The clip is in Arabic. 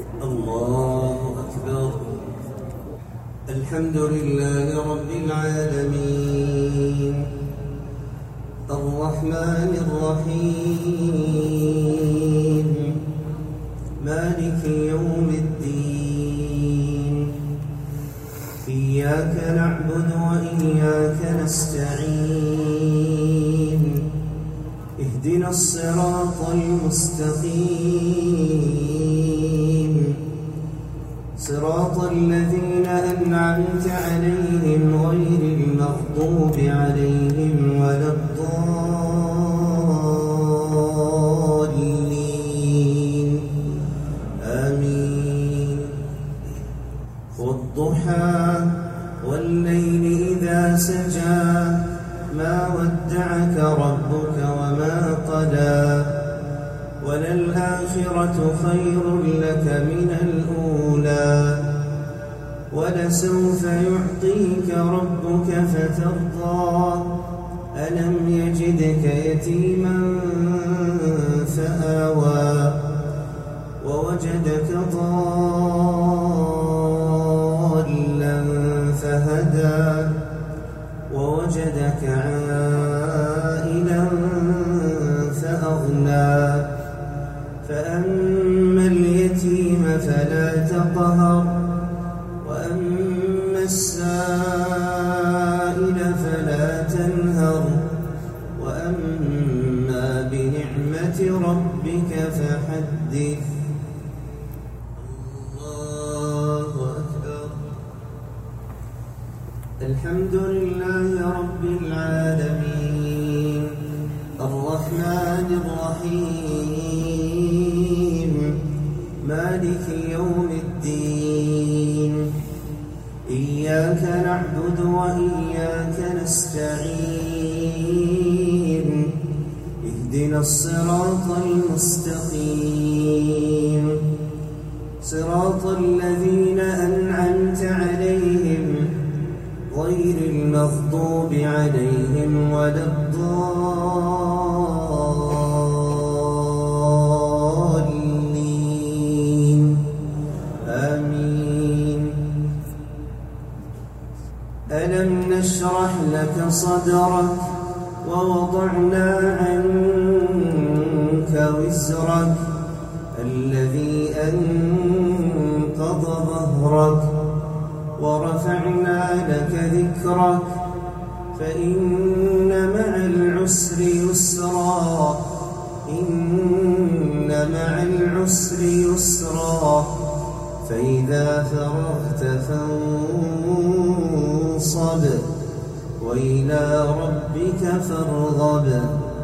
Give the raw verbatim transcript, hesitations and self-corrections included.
الله أكبر. الحمد لله رب العالمين الرحمن الرحيم مالك يوم الدين إياك نعبد وإياك نستعين اهدنا الصراط المستقيم صراط الذين أنعمت عليهم غير المغضوب عليهم ولا الضالين آمين. والضحى والليل إذا سجى ما ودعك ربك وما قلى وللآخرة خير لك من الأولى ولسوف يعطيك ربك فترضى ألم يجدك يتيما فآوى ووجدك ضالا فهدى ووجدك عائلا فأغنى فأما اليتيم فلا تقهر وأما السائل فلا تنهر وأما بنعمة ربك فحدث. الله أكبر. الحمد لله رب العالمين الرحمن الرحيم مالك يوم الدين إياك نعبد وإياك نستعين اهدنا الصراط المستقيم صراط الذين أنعمت عليهم غير المغضوب عليهم ولا الضالين آمين. ألم نشرح لك صدرك ووضعنا عنك وزرك الذي أنقض ظهرك ورفعنا لك ذكرك فإن مع العسر يسرا إن مع العسر يسرا فإذا فرغت فانصب وإلى ربك فارغب.